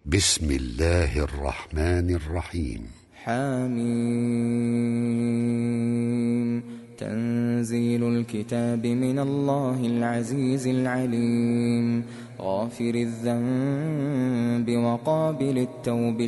بسم الله الرحمن الرحيم. حميم. تنزيل الكتاب من الله العزيز العليم، غافر الذنب وقابل التوب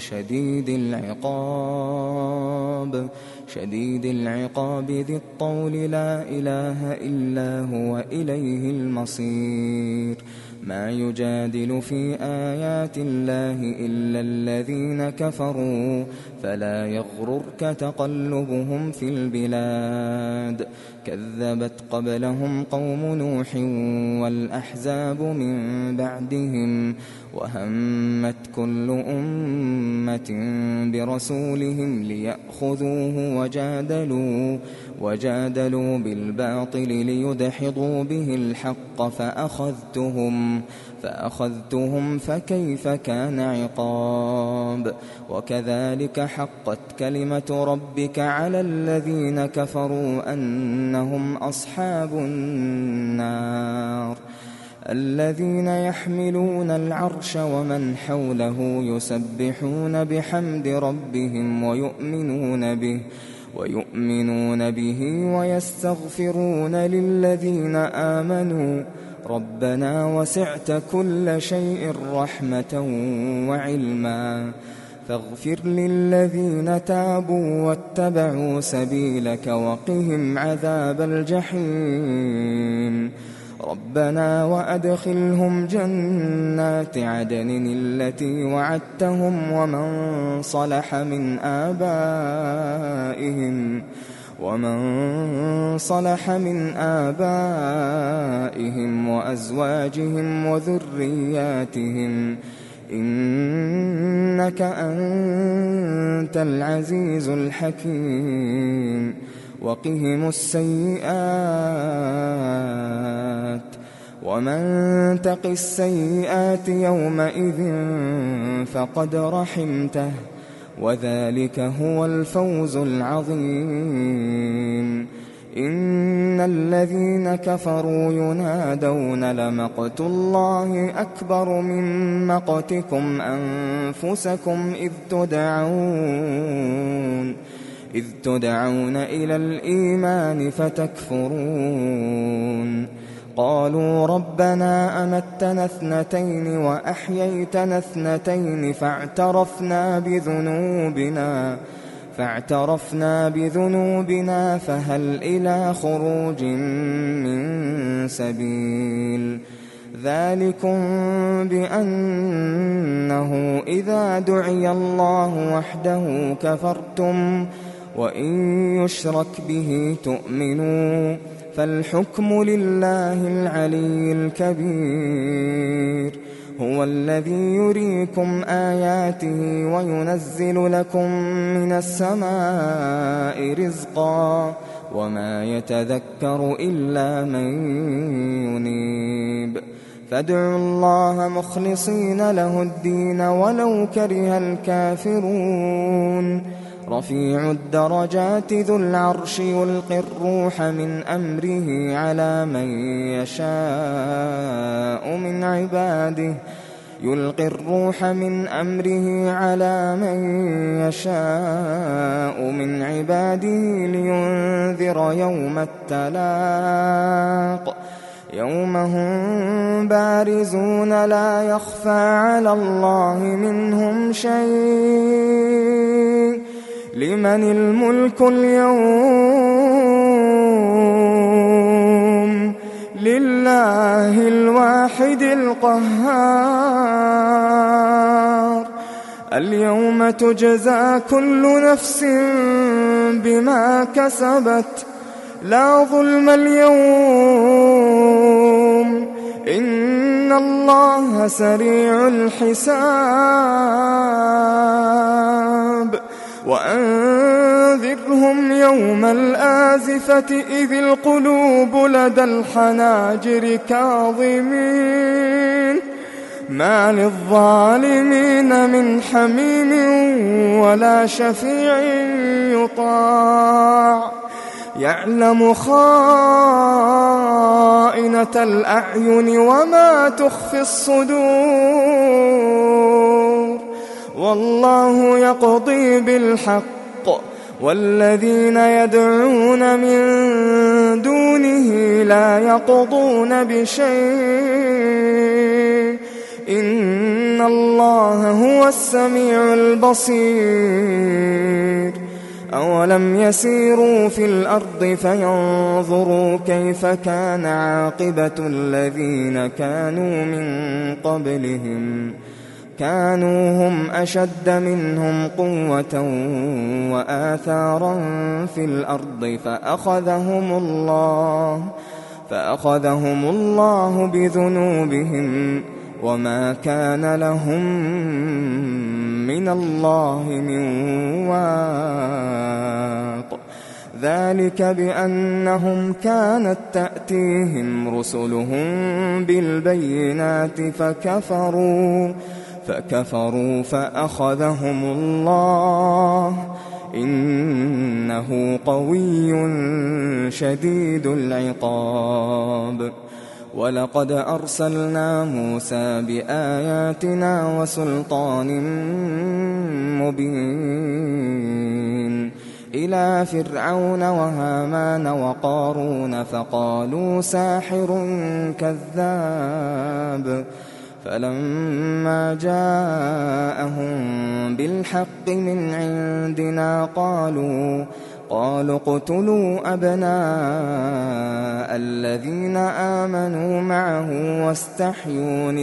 شديد العقاب ذي الطول، لا إله إلا هو إليه المصير. ما يجادل في آيات الله إلا الذين كفروا، فلا يغررك تقلبهم في البلاد. كذبت قبلهم قوم نوح والأحزاب من بعدهم، وهمت كل أمة برسولهم ليأخذوه، وجادلوا بالباطل ليدحضوا به الحق، فأخذتهم فكيف كان عقاب. وكذلك حقت كلمة ربك على الذين كفروا أنهم أصحاب النار. الذين يحملون العرش ومن حوله يسبحون بحمد ربهم ويؤمنون به ويستغفرون للذين آمنوا ربنا وسعت كل شيء رحمة وعلما، فاغفر للذين تابوا واتبعوا سبيلك وقهم عذاب الجحيم. ربنا وأدخلهم جنات عدن التي وعدتهم ومن صلح من آبائهم وأزواجهم وذرياتهم، إنك أنت العزيز الحكيم. وقهم السيئات، ومن تق السيئات يومئذ فقد رحمته، وذلك هو الفوز العظيم. إن الذين كفروا ينادون لمقت الله أكبر من مقتكم أنفسكم إذ تدعون إلى الإيمان فتكفرون. قالوا ربنا أمتنا اثنتين وأحييتنا اثنتين فاعترفنا بذنوبنا فهل إلى خروج من سبيل. ذلكم بأنه إذا دعي الله وحده كفرتم، وإن يشرك به تؤمنوا، فالحكم لله العلي الكبير. هو الذي يريكم آياته وينزل لكم من السماء رزقا، وما يتذكر إلا من ينيب. فادعوا الله مخلصين له الدين ولو كره الكافرون. رفيع الدرجات ذو العرش يلقي الروح من أمره على من يشاء من عباده لينذر يوم التلاق، يوم هم بارزون لا يخفى على الله منهم شيء. لمن الملك اليوم؟ لله الواحد القهار. اليوم تجزى كل نفس بما كسبت، لا ظلم اليوم، إن الله سريع الحساب. وأنذرهم يوم الآزفة إذ القلوب لدى الحناجر كاظمين، ما للظالمين من حميم ولا شفيع يطاع. يعلم خائنة الأعين وما تخفي الصدور. والله يقضي بالحق والذين يدعون من دونه لا يقضون بشيء إن الله هو السميع البصير أولم يسيروا في الأرض فينظروا كيف كان عاقبة الذين كانوا من قبلهم كانوا هم أشد منهم قوة وآثارا في الأرض فأخذهم الله بذنوبهم وما كان لهم من الله من واق ذلك بأنهم كانت تأتيهم رسلهم بالبينات فكفروا فأخذهم الله إنه قوي شديد العقاب ولقد أرسلنا موسى بآياتنا وسلطان مبين إلى فرعون وهامان وقارون فقالوا ساحر كذاب فلما جاءهم بالحق من عندنا قالوا اقتلوا أبناء الذين آمنوا معه واستحيوا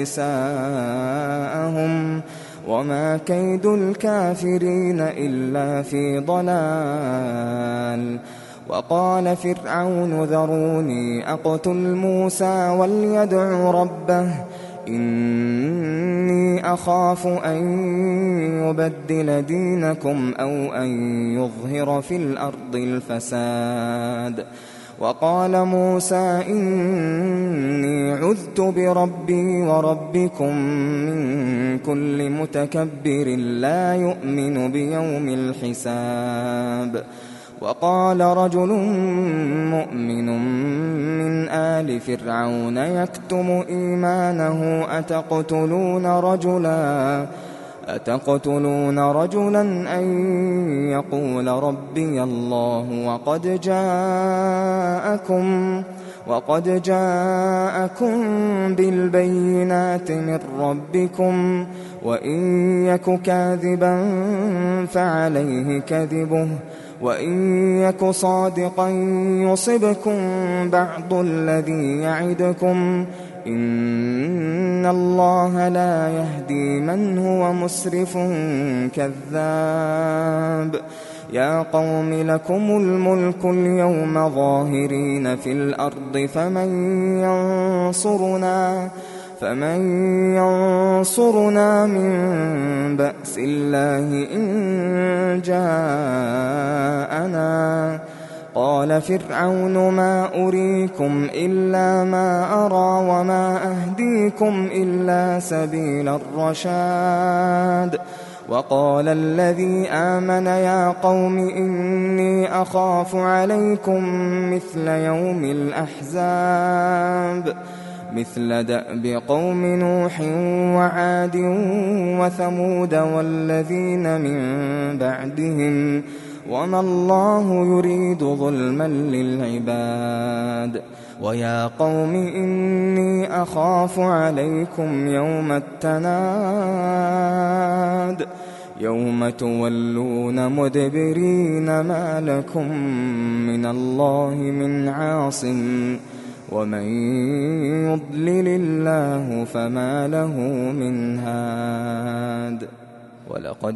نساءهم وما كيد الكافرين إلا في ضلال وقال فرعون ذروني أقتل موسى وليدع ربه إني أخاف أن يبدل دينكم أو أن يظهر في الأرض الفساد وقال موسى إني عذت بربي وربكم من كل متكبر لا يؤمن بيوم الحساب وقال رجل مؤمن من آل فرعون يكتم إيمانه أتقتلون رجلا أن يقول ربي الله وقد جاءكم بالبينات من ربكم وإن يك كاذبا فعليه كذبه وإن يك صادقا يصبكم بعض الذي يعدكم إن الله لا يهدي من هو مسرف كذاب يا قوم لكم الملك اليوم ظاهرين في الأرض فمن ينصرنا من بأس الله إن جاءنا قال فرعون ما أريكم إلا ما أرى وما أهديكم إلا سبيل الرشاد وقال الذي آمن يا قوم إني أخاف عليكم مثل يوم الأحزاب مثل دأب قوم نوح وعاد وثمود والذين من بعدهم وما الله يريد ظلما للعباد ويا قوم إني أخاف عليكم يوم التناد يوم تولون مدبرين ما لكم من الله من عاصم ومن يضلل الله فما له من هاد ولقد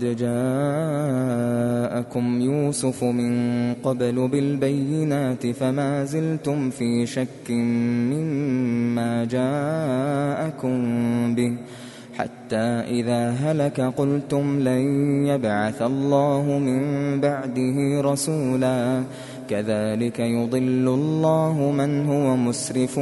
جاءكم يوسف من قبل بالبينات فما زلتم في شك مما جاءكم به حتى إذا هلك قلتم لن يبعث الله من بعده رسولا كذلك يضل الله من هو مسرف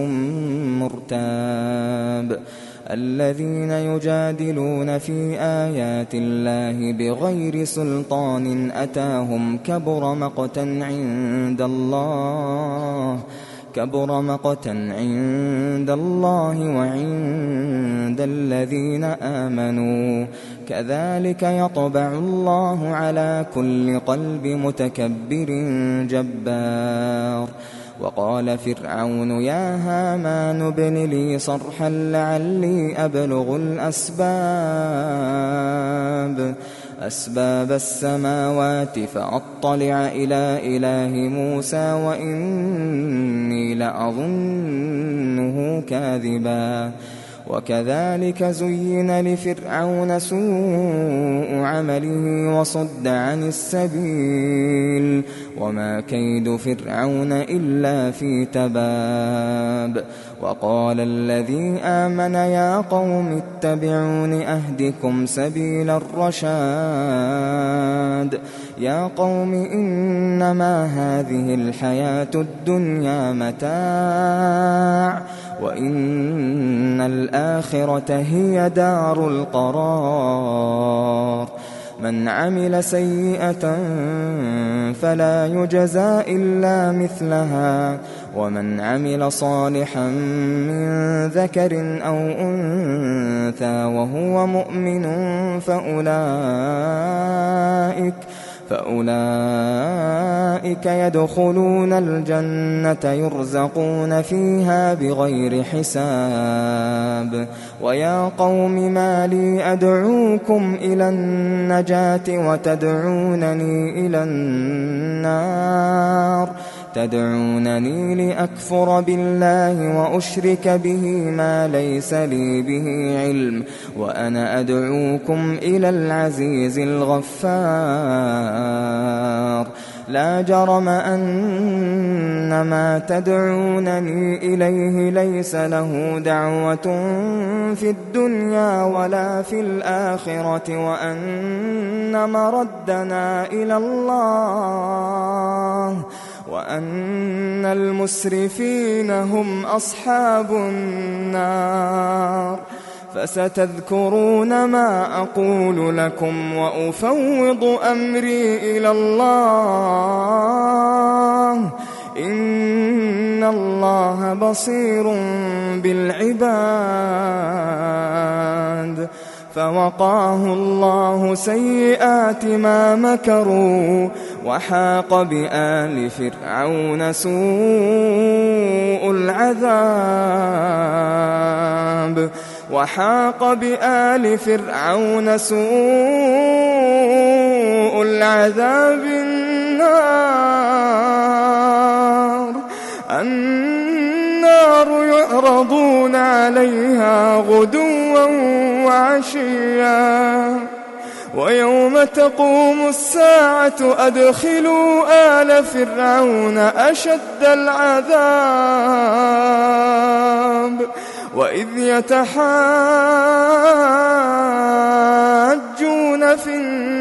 مرتاب الذين يجادلون في آيات الله بغير سلطان أتاهم كبر مقتا كبر مقتا عند الله وعند الذين آمنوا كذلك يطبع الله على كل قلب متكبر جبار. وقال فرعون يا هامان ابن لي صرحا لعلي أبلغ أسباب السماوات فأطلع إلى إله موسى وإني لأظنه كاذبا. وكذلك زين لفرعون سوء عمله وصد عن السبيل وما كيد فرعون إلا في تباب. وقال الذي آمن يا قوم اتبعون أهدكم سبيل الرشاد. يا قوم إنما هذه الحياة الدنيا متاع وإن الآخرة هي دار القرار. من عمل سيئة فلا يجزى إلا مثلها ومن عمل صالحا من ذكر أو أنثى وهو مؤمن فأولئك يدخلون الجنة يرزقون فيها بغير حساب. ويا قوم ما لي أدعوكم إلى النجاة وتدعونني إلى النار تدعونني لأكفر بالله وأشرك به ما ليس لي به علم وأنا أدعوكم إلى العزيز الغفار. لا جرم أن ما تدعونني إليه ليس له دعوة في الدنيا ولا في الآخرة وأن مردنا إلى الله وأن المسرفين هم أصحاب النار. فستذكرون ما أقول لكم وأفوض أمري إلى الله إن الله بصير بالعباد. فوقاه الله سيئات ما مكروا وحاق بآل فرعون سوء العذاب النار يعرضون عليها غدوا وعشيا ويوم تقوم الساعة أدخلوا آل فرعون أشد العذاب. وإذ يتحاجون في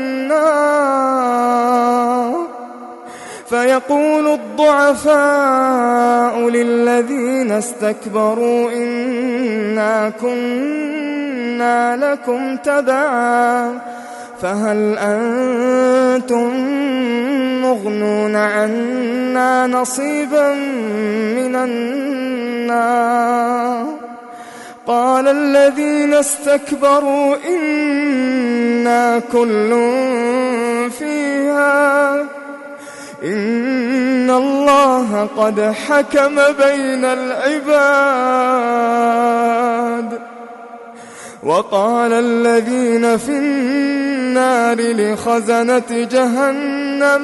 النار فيقول الضعفاء للذين استكبروا إنا كنا لكم تبعا فهل أنتم مغنون عنا نصيبا من النار. قال الذين استكبروا إنا كل فيها إن الله قد حكم بين العباد. وقال الذين في النار لخزنة جهنم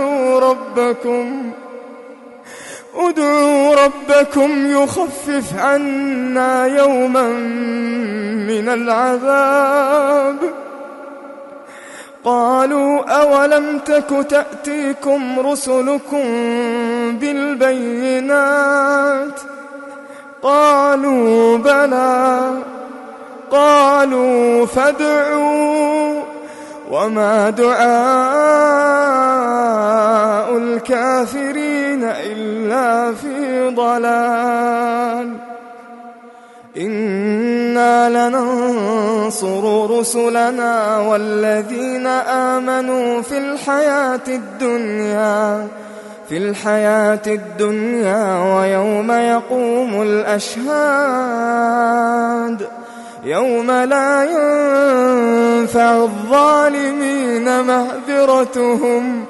ادعوا ربكم يخفف عنا يوما من العذاب. قالوا أولم تك تأتيكم رسلكم بالبينات قالوا بلى قالوا فادعوا وما دعاء الكافرين إلا في ضلال. إنا لننصر رسلنا والذين آمنوا في الحياة الدنيا في الحياة الدنيا ويوم يقوم الأشهاد يوم لا ينفع الظالمين معذرتهم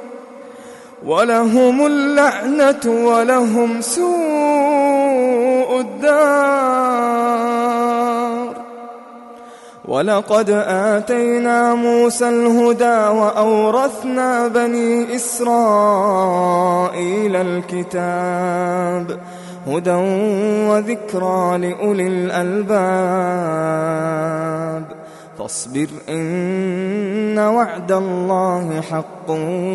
ولهم اللعنة ولهم سوء الدار. ولقد آتينا موسى الهدى وأورثنا بني إسرائيل الكتاب هدى وذكرى لأولي الألباب. فاصبر إن وعد الله حق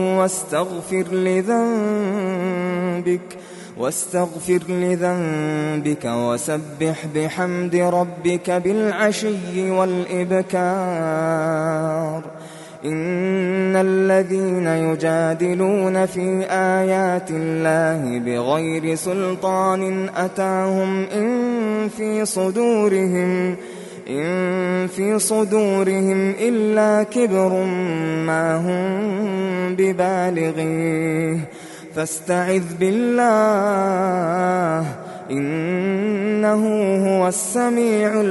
واستغفر لذنبك وسبح بحمد ربك بالعشي والإبكار. إن الذين يجادلون في آيات الله بغير سلطان أتاهم إن في صدورهم إلا كبر ما هم ببالغيه فاستعذ بالله إنه هو السميع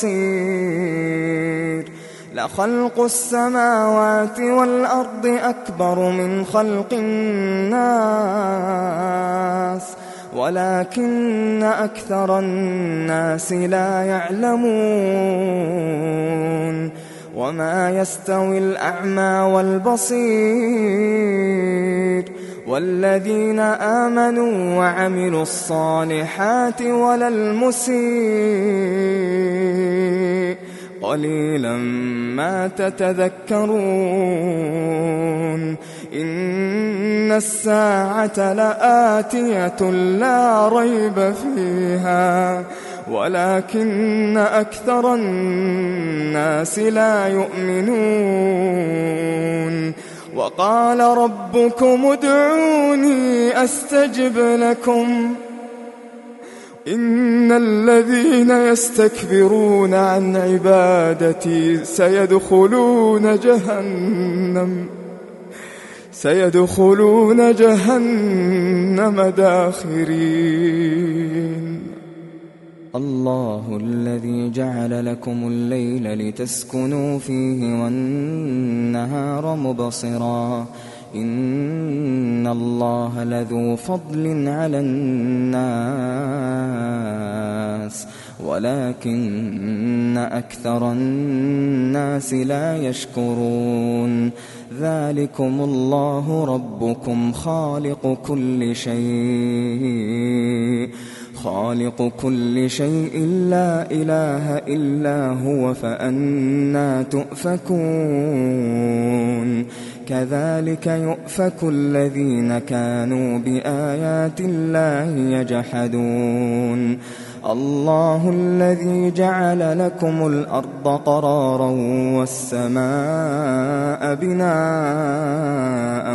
البصير. لخلق السماوات والأرض أكبر من خلق الناس ولكن أكثر الناس لا يعلمون. وما يستوي الأعمى والبصير والذين آمنوا وعملوا الصالحات ولا المسيء قليلا ما تتذكرون. إن الساعة لآتية لا ريب فيها ولكن أكثر الناس لا يؤمنون. وقال ربكم ادعوني أستجب لكم إن الذين يستكبرون عن عبادتي سيدخلون جهنم داخرين. الله الذي جعل لكم الليل لتسكنوا فيه والنهار مبصرا إن الله لذو فضل على الناس ولكن أكثر الناس لا يشكرون. ذلكم الله ربكم خالق كل شيء لا إله إلا هو فأنى تؤفكون. كذلك يؤفك الذين كانوا بآيات الله يجحدون. الله الذي جعل لكم الأرض قرارا والسماء بناء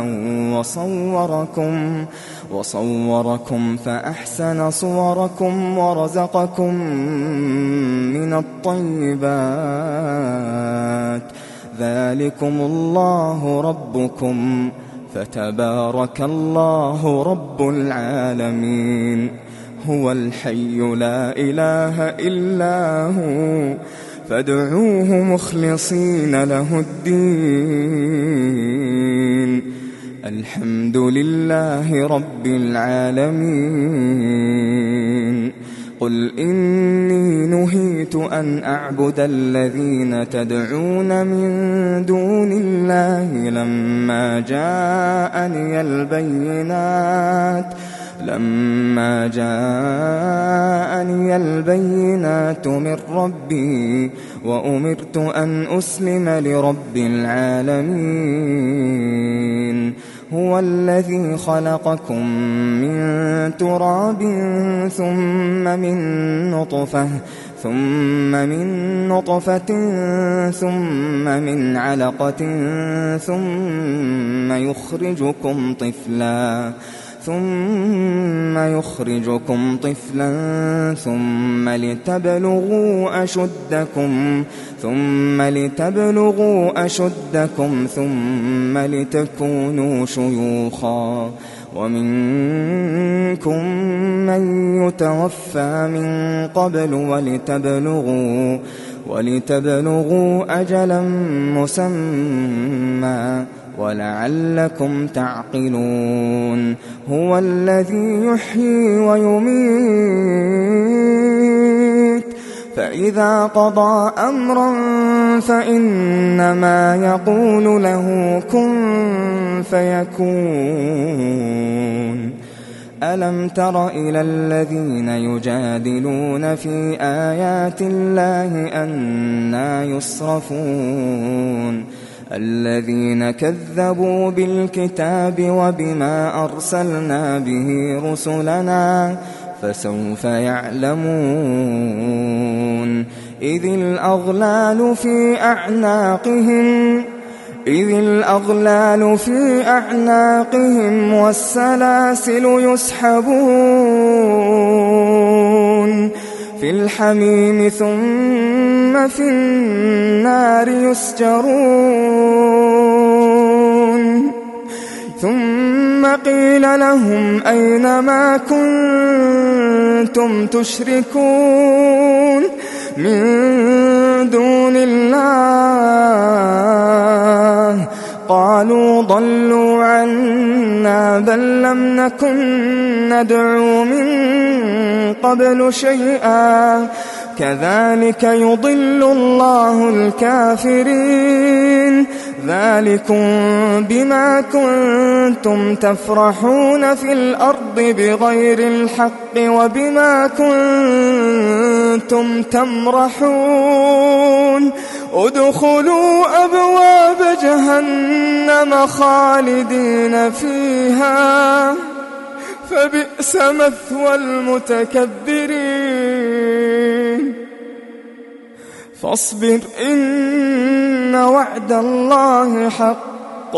وصوركم فأحسن صوركم ورزقكم من الطيبات. ذلكم الله ربكم فتبارك الله رب العالمين. هو الحي لا إله إلا هو فادعوه مخلصين له الدين. الحمد لله رب العالمين. قل إني نهيت أن أعبد الذين تدعون من دون الله لما جاءني البينات من ربي وأمرت أن أسلم لرب العالمين. هو الذي خلقكم من تراب ثم من نطفة ثم من علقة ثم يخرجكم طفلا ثم لتبلغوا أشدكم ثم لتكونوا شيوخا ومنكم من يتوفى من قبل ولتبلغوا أجلا مسمى ولعلكم تعقلون. هو الذي يحيي ويميت فإذا قضى أمرا فإنما يقول له كن فيكون. ألم تر إلى الذين يجادلون في آيات الله أنى يصرفون الذين كذبوا بالكتاب وبما أرسلنا به رسلنا فسوف يعلمون. إذ الأغلال في أعناقهم والسلاسل يسحبون في الحميم ثم في النار يسجرون. ثم قيل لهم أين ما كنتم تشركون من دون الله قالوا ضلوا عنا بل لم نكن ندعو من قبل شيئا كذلك يضل الله الكافرين. ذلكم بما كنتم تفرحون في الأرض بغير الحق وبما كنتم تمرحون. ادخلوا أبواب جهنم خالدين فيها فبئس مثوى المتكبرين. فاصبر إن وعد الله حق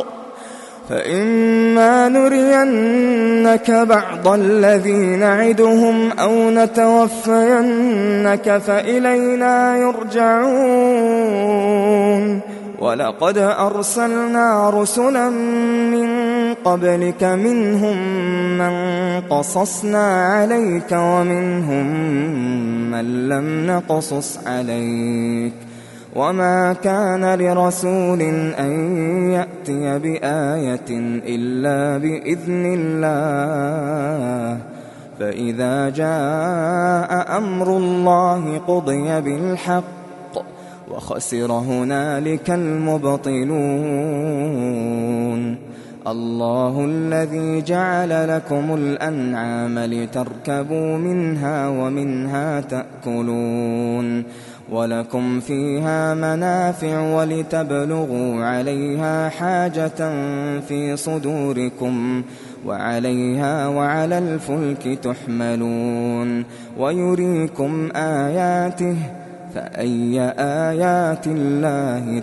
فإما نرينك بعض الذي نعدهم أو نتوفينك فإلينا يرجعون. ولقد أرسلنا رسلا من قبلك منهم من قصصنا عليك ومنهم من لم نقصص عليك وما كان لرسول أن يأتي بآية إلا بإذن الله فإذا جاء أمر الله قضي بالحق وخسر هنالك المبطلون. الله الذي جعل لكم الأنعام لتركبوا منها ومنها تأكلون ولكم فيها منافع ولتبلغوا عليها حاجة في صدوركم وعليها وعلى الفلك تحملون ويريكم آياته فأي آيات الله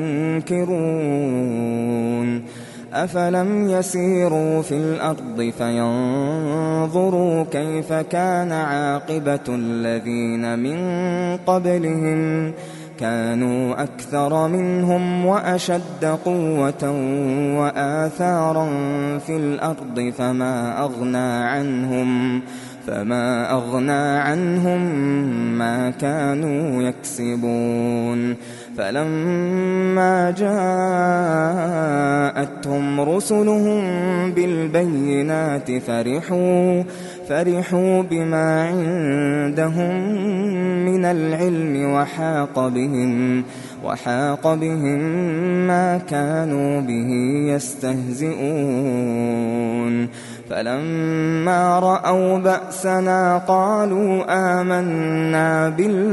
تنكرون. أفلم يسيروا في الأرض فينظروا كيف كان عاقبة الذين من قبلهم كانوا أكثر منهم وأشد قوة وآثارا في الأرض فما أغنى عنهم ما كانوا يكسبون. فلما جاءتهم رسلهم بالبينات فرحوا بما عندهم من العلم وحاق بهم ما كانوا به يستهزئون. فلما رأوا بأسنا قالوا آمنا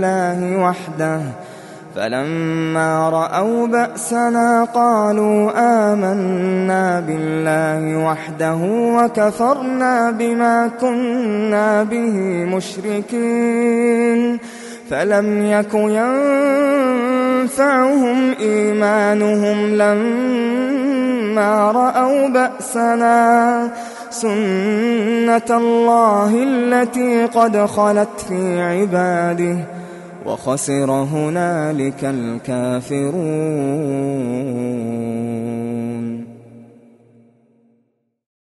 بالله وحده وكفرنا بما كنا به مشركين. فلم يك ينفعهم إيمانهم لما رأوا بأسنا سنة الله التي قد خلت في عباده وخسر هنالك الكافرون.